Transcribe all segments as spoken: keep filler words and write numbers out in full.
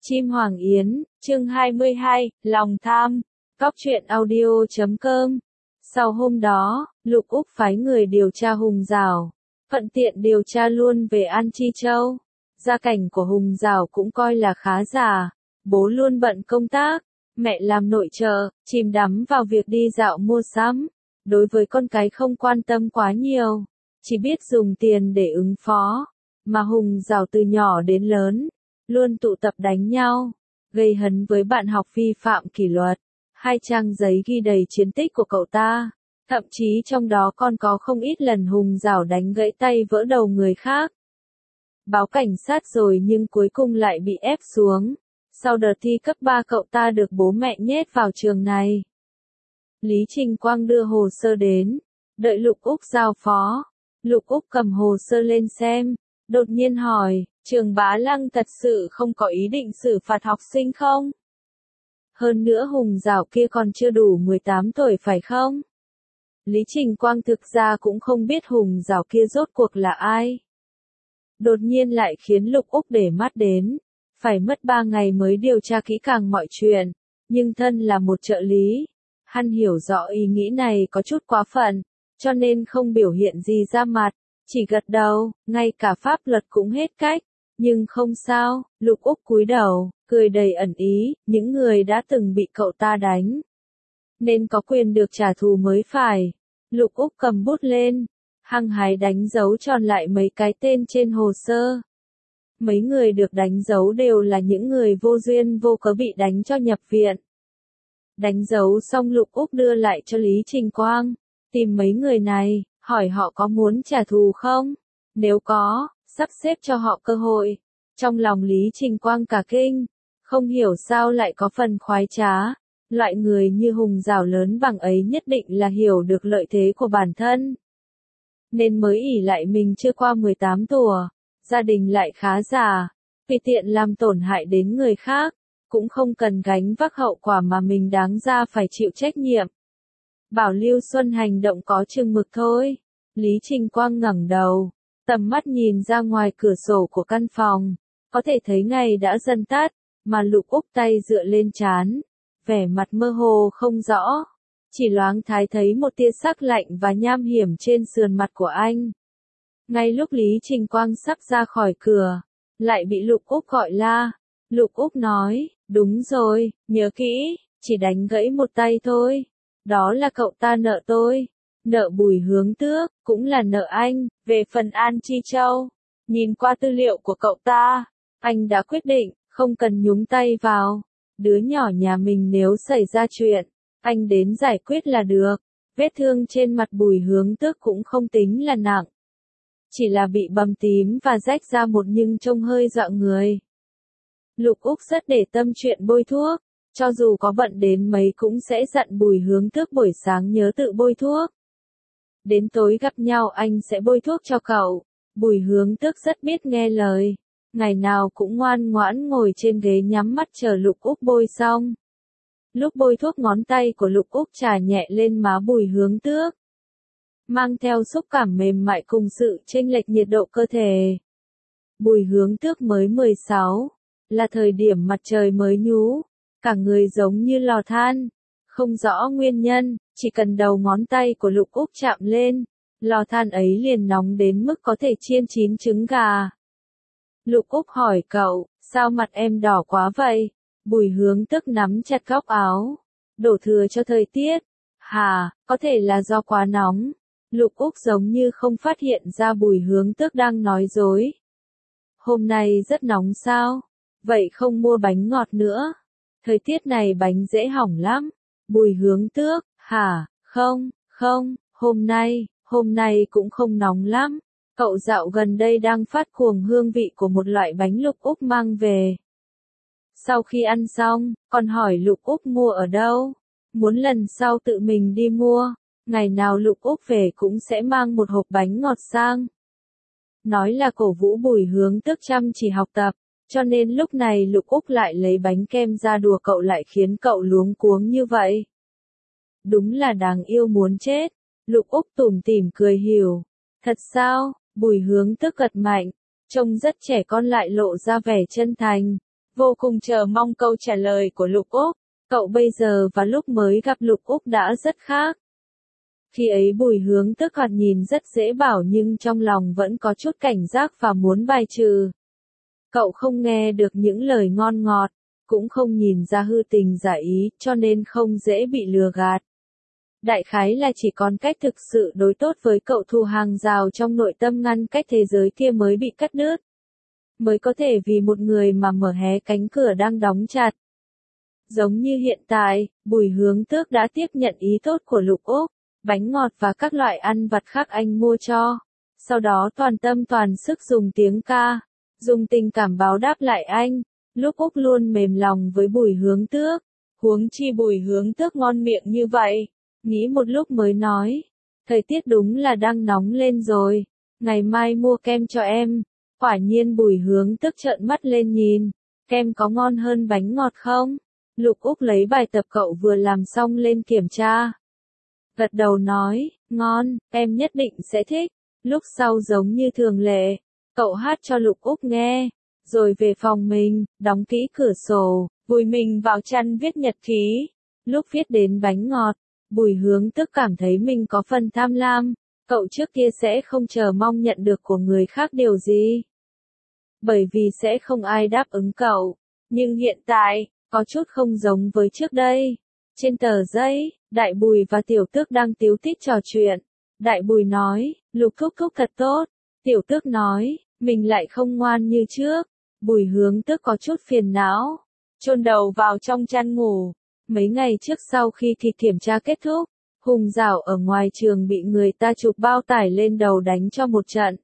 Chim Hoàng Yến, chương hai mươi hai, Lòng tham, Cóc truyện audio chấm com. Sau hôm đó, Lục Úc phái người điều tra Hùng Dảo, thuận tiện điều tra luôn về An Chi Châu. Gia cảnh của Hùng Dảo cũng coi là khá giả, bố luôn bận công tác, mẹ làm nội trợ, chìm đắm vào việc đi dạo mua sắm. Đối với con cái không quan tâm quá nhiều, chỉ biết dùng tiền để ứng phó. Mà Hùng Dảo từ nhỏ đến lớn, luôn tụ tập đánh nhau, gây hấn với bạn học vi phạm kỷ luật. Hai trang giấy ghi đầy chiến tích của cậu ta, thậm chí trong đó còn có không ít lần Hùng Dảo đánh gãy tay vỡ đầu người khác. Báo cảnh sát rồi nhưng cuối cùng lại bị ép xuống. Sau đợt thi cấp ba cậu ta được bố mẹ nhét vào trường này. Lý Trình Quang đưa hồ sơ đến, đợi Lục Úc giao phó. Lục Úc cầm hồ sơ lên xem, đột nhiên hỏi, trường Bá Lăng thật sự không có ý định xử phạt học sinh không? Hơn nữa Hùng Dảo kia còn chưa đủ mười tám tuổi phải không? Lý Trình Quang thực ra cũng không biết Hùng Dảo kia rốt cuộc là ai. Đột nhiên lại khiến Lục Úc để mắt đến, phải mất ba ngày mới điều tra kỹ càng mọi chuyện, nhưng thân là một trợ lý, hắn hiểu rõ ý nghĩ này có chút quá phận, cho nên không biểu hiện gì ra mặt, chỉ gật đầu, ngay cả pháp luật cũng hết cách. Nhưng không sao, Lục Úc cúi đầu, cười đầy ẩn ý, những người đã từng bị cậu ta đánh, nên có quyền được trả thù mới phải. Lục Úc cầm bút lên, hăng hái đánh dấu tròn lại mấy cái tên trên hồ sơ. Mấy người được đánh dấu đều là những người vô duyên vô cớ bị đánh cho nhập viện. Đánh dấu xong Lục Úc đưa lại cho Lý Trình Quang, tìm mấy người này, hỏi họ có muốn trả thù không? Nếu có, sắp xếp cho họ cơ hội. Trong lòng Lý Trình Quang cả kinh, không hiểu sao lại có phần khoái trá. Loại người như Hùng Dảo lớn bằng ấy nhất định là hiểu được lợi thế của bản thân, nên mới ỷ lại mình chưa qua mười tám tuổi, gia đình lại khá giả, vì tiện làm tổn hại đến người khác, cũng không cần gánh vác hậu quả mà mình đáng ra phải chịu trách nhiệm. Bảo Lưu Xuân hành động có chừng mực thôi. Lý Trình Quang ngẩng đầu, tầm mắt nhìn ra ngoài cửa sổ của căn phòng, có thể thấy ngày đã dần tắt, mà Lục Úc tay dựa lên trán, vẻ mặt mơ hồ không rõ, chỉ loáng thái thấy một tia sắc lạnh và nham hiểm trên sườn mặt của anh. Ngay lúc Lý Trình Quang sắp ra khỏi cửa, lại bị Lục Úc gọi la. Lục Úc nói, đúng rồi, nhớ kỹ, chỉ đánh gãy một tay thôi. Đó là cậu ta nợ tôi, nợ Bùi Hướng Tước, cũng là nợ anh. Về phần An Chi Châu, nhìn qua tư liệu của cậu ta, anh đã quyết định, không cần nhúng tay vào. Đứa nhỏ nhà mình nếu xảy ra chuyện, anh đến giải quyết là được. Vết thương trên mặt Bùi Hướng Tước cũng không tính là nặng, chỉ là bị bầm tím và rách ra một nhưng trông hơi dọa người. Lục Úc rất để tâm chuyện bôi thuốc, cho dù có bận đến mấy cũng sẽ dặn Bùi Hướng Tước buổi sáng nhớ tự bôi thuốc. Đến tối gặp nhau anh sẽ bôi thuốc cho cậu. Bùi Hướng Tước rất biết nghe lời, ngày nào cũng ngoan ngoãn ngồi trên ghế nhắm mắt chờ Lục Úc bôi xong. Lúc bôi thuốc ngón tay của Lục Úc chà nhẹ lên má Bùi Hướng Tước, mang theo xúc cảm mềm mại cùng sự chênh lệch nhiệt độ cơ thể. Bùi Hướng Tước mới mười sáu, là thời điểm mặt trời mới nhú, cả người giống như lò than, không rõ nguyên nhân, chỉ cần đầu ngón tay của Lục Úc chạm lên, lò than ấy liền nóng đến mức có thể chiên chín trứng gà. Lục Úc hỏi cậu, sao mặt em đỏ quá vậy? Bùi Hướng Tước nắm chặt góc áo, đổ thừa cho thời tiết. Hà, có thể là do quá nóng. Lục Úc giống như không phát hiện ra Bùi Hướng Tước đang nói dối. Hôm nay rất nóng sao? Vậy không mua bánh ngọt nữa. Thời tiết này bánh dễ hỏng lắm. Bùi Hướng Tước, hả, không, không, hôm nay, hôm nay cũng không nóng lắm. Cậu dạo gần đây đang phát cuồng hương vị của một loại bánh Lục Úc mang về. Sau khi ăn xong, còn hỏi Lục Úc mua ở đâu. Muốn lần sau tự mình đi mua. Ngày nào Lục Úc về cũng sẽ mang một hộp bánh ngọt sang. Nói là cổ vũ Bùi Hướng Tước chăm chỉ học tập, cho nên lúc này Lục Úc lại lấy bánh kem ra đùa cậu lại khiến cậu luống cuống như vậy. Đúng là đáng yêu muốn chết. Lục Úc tủm tỉm cười hiểu. Thật sao? Bùi Hướng Tước gật mạnh, trông rất trẻ con lại lộ ra vẻ chân thành. vô cùng chờ mong câu trả lời của Lục Úc. Cậu bây giờ và lúc mới gặp Lục Úc đã rất khác. Khi ấy Bùi Hướng Tước thoạt nhìn rất dễ bảo nhưng trong lòng vẫn có chút cảnh giác và muốn bài trừ. Cậu không nghe được những lời ngon ngọt, cũng không nhìn ra hư tình giả ý, cho nên không dễ bị lừa gạt. Đại khái là chỉ còn cách thực sự đối tốt với cậu, thu hàng rào trong nội tâm ngăn cách thế giới kia mới bị cắt đứt. Mới có thể vì một người mà mở hé cánh cửa đang đóng chặt. Giống như hiện tại, Bùi Hướng Tước đã tiếp nhận ý tốt của Lục Úc, bánh ngọt và các loại ăn vặt khác anh mua cho. Sau đó toàn tâm toàn sức dùng tiếng ca, dùng tình cảm báo đáp lại anh. Lúc Úc luôn mềm lòng với Bùi Hướng Tước, huống chi Bùi Hướng Tước ngon miệng như vậy. Nghĩ một lúc mới nói, thời tiết đúng là đang nóng lên rồi, ngày mai mua kem cho em. Quả nhiên Bùi Hướng Tước trợn mắt lên nhìn, kem có ngon hơn bánh ngọt không? Lục Úc lấy bài tập cậu vừa làm xong lên kiểm tra. Gật đầu nói, ngon, em nhất định sẽ thích. Lúc sau giống như thường lệ, cậu hát cho Lục Úc nghe, rồi về phòng mình, đóng kỹ cửa sổ, vùi mình vào chăn viết nhật ký. Lúc viết đến bánh ngọt, Bùi Hướng Tước cảm thấy mình có phần tham lam, cậu trước kia sẽ không chờ mong nhận được của người khác điều gì. Bởi vì sẽ không ai đáp ứng cậu, nhưng hiện tại, có chút không giống với trước đây. Trên tờ giấy, Đại Bùi và Tiểu Tước đang tíu tít trò chuyện. Đại Bùi nói, Lục thúc thúc thật tốt. Tiểu Tước nói, mình lại không ngoan như trước. Bùi Hướng Tước có chút phiền não, chôn đầu vào trong chăn ngủ. Mấy ngày trước sau khi kỳ kiểm tra kết thúc, Hùng Dảo ở ngoài trường bị người ta chụp bao tải lên đầu đánh cho một trận.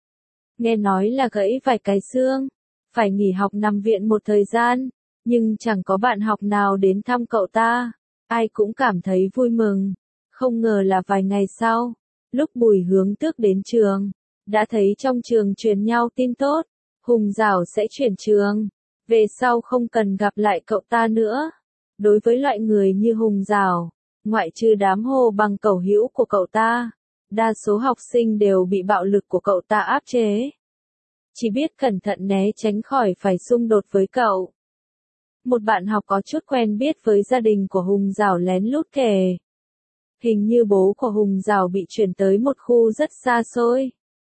Nghe nói là gãy vài cái xương, phải nghỉ học nằm viện một thời gian, nhưng chẳng có bạn học nào đến thăm cậu ta. Ai cũng cảm thấy vui mừng. Không ngờ là vài ngày sau, lúc Bùi Hướng Tước đến trường, đã thấy trong trường truyền nhau tin tốt, Hùng Dảo sẽ chuyển trường, về sau không cần gặp lại cậu ta nữa. Đối với loại người như Hùng Dảo, ngoại trừ đám hồ bằng cẩu hữu của cậu ta, đa số học sinh đều bị bạo lực của cậu ta áp chế. Chỉ biết cẩn thận né tránh khỏi phải xung đột với cậu. Một bạn học có chút quen biết với gia đình của Hùng Dảo lén lút kể. Hình như bố của Hùng Dảo bị chuyển tới một khu rất xa xôi.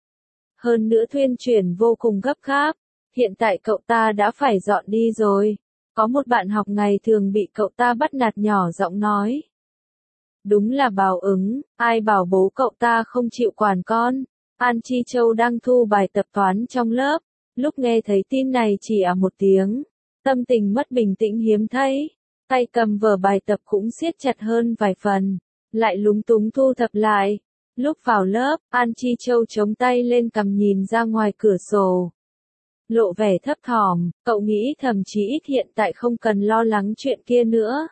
Hơn nữa thuyên chuyển vô cùng gấp gáp, hiện tại cậu ta đã phải dọn đi rồi. Có một bạn học ngày thường bị cậu ta bắt nạt nhỏ giọng nói. Đúng là báo ứng, ai bảo bố cậu ta không chịu quản con. An Chi Châu đang thu bài tập toán trong lớp, lúc nghe thấy tin này chỉ à một tiếng. Tâm tình mất bình tĩnh hiếm thấy, tay cầm vở bài tập cũng siết chặt hơn vài phần, lại lúng túng thu thập lại. Lúc vào lớp, An Chi Châu chống tay lên cằm nhìn ra ngoài cửa sổ. Lộ vẻ thấp thỏm, cậu nghĩ thậm chí ít hiện tại không cần lo lắng chuyện kia nữa.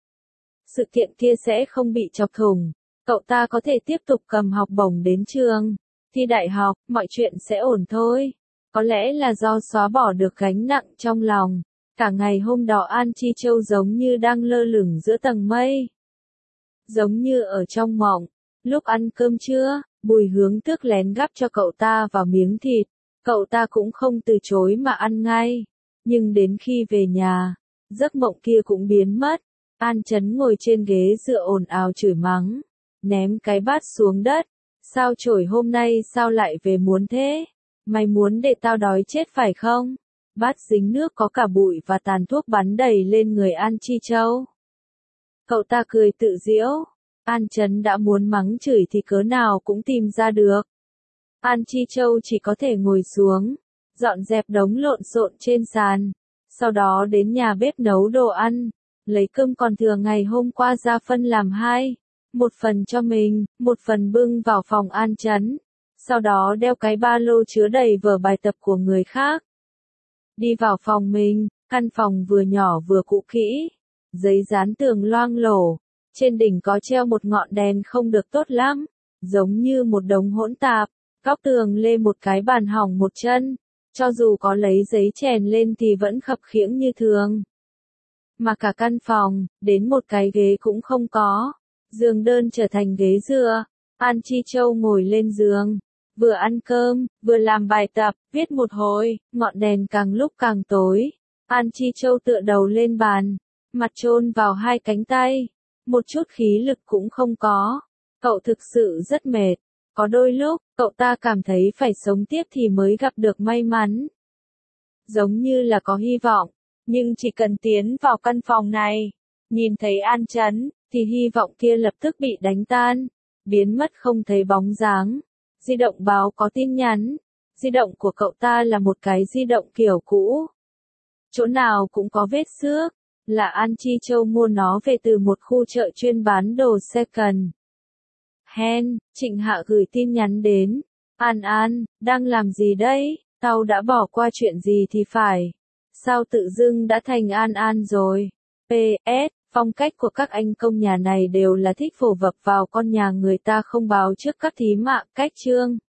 Sự kiện kia sẽ không bị chọc thủng, cậu ta có thể tiếp tục cầm học bổng đến trường, thi đại học, mọi chuyện sẽ ổn thôi. Có lẽ là do xóa bỏ được gánh nặng trong lòng. Cả ngày hôm đó An Chi Châu giống như đang lơ lửng giữa tầng mây. Giống như ở trong mộng. Lúc ăn cơm trưa, Bùi Hướng Tước lén gắp cho cậu ta vào miếng thịt. Cậu ta cũng không từ chối mà ăn ngay. Nhưng đến khi về nhà, giấc mộng kia cũng biến mất. An Chấn ngồi trên ghế dựa ồn ào chửi mắng. Ném cái bát xuống đất. Sao chổi hôm nay sao lại về muốn thế? Mày muốn để tao đói chết phải không? Bát dính nước có cả bụi và tàn thuốc bắn đầy lên người An Chi Châu. Cậu ta cười tự giễu. An Chấn đã muốn mắng chửi thì cớ nào cũng tìm ra được. An Chi Châu chỉ có thể ngồi xuống, dọn dẹp đống lộn xộn trên sàn. Sau đó đến nhà bếp nấu đồ ăn, lấy cơm còn thừa ngày hôm qua ra phân làm hai. Một phần cho mình, một phần bưng vào phòng An Chấn. Sau đó đeo cái ba lô chứa đầy vở bài tập của người khác. Đi vào phòng mình, căn phòng vừa nhỏ vừa cũ kỹ. Giấy dán tường loang lổ. Trên đỉnh có treo một ngọn đèn không được tốt lắm. Giống như một đống hỗn tạp. Góc tường lê một cái bàn hỏng một chân. Cho dù có lấy giấy chèn lên thì vẫn khập khiễng như thường. Mà cả căn phòng, đến một cái ghế cũng không có. Giường đơn trở thành ghế dựa. An Chi Châu ngồi lên giường. Vừa ăn cơm, vừa làm bài tập, viết một hồi, ngọn đèn càng lúc càng tối. An Chi Châu tựa đầu lên bàn, mặt chôn vào hai cánh tay, một chút khí lực cũng không có. Cậu thực sự rất mệt, có đôi lúc, cậu ta cảm thấy phải sống tiếp thì mới gặp được may mắn. Giống như là có hy vọng, nhưng chỉ cần tiến vào căn phòng này, nhìn thấy An Chấn, thì hy vọng kia lập tức bị đánh tan, biến mất không thấy bóng dáng. Di động báo có tin nhắn, di động của cậu ta là một cái di động kiểu cũ. Chỗ nào cũng có vết xước, là An Chi Châu mua nó về từ một khu chợ chuyên bán đồ second hand. Trịnh Hạ gửi tin nhắn đến. An An, đang làm gì đấy? Tao đã bỏ qua chuyện gì thì phải. Sao tự dưng đã thành An An rồi? pê ét, phong cách của các anh công nhà này đều là thích phổ vập vào con nhà người ta không báo trước các thí mạng cách chương.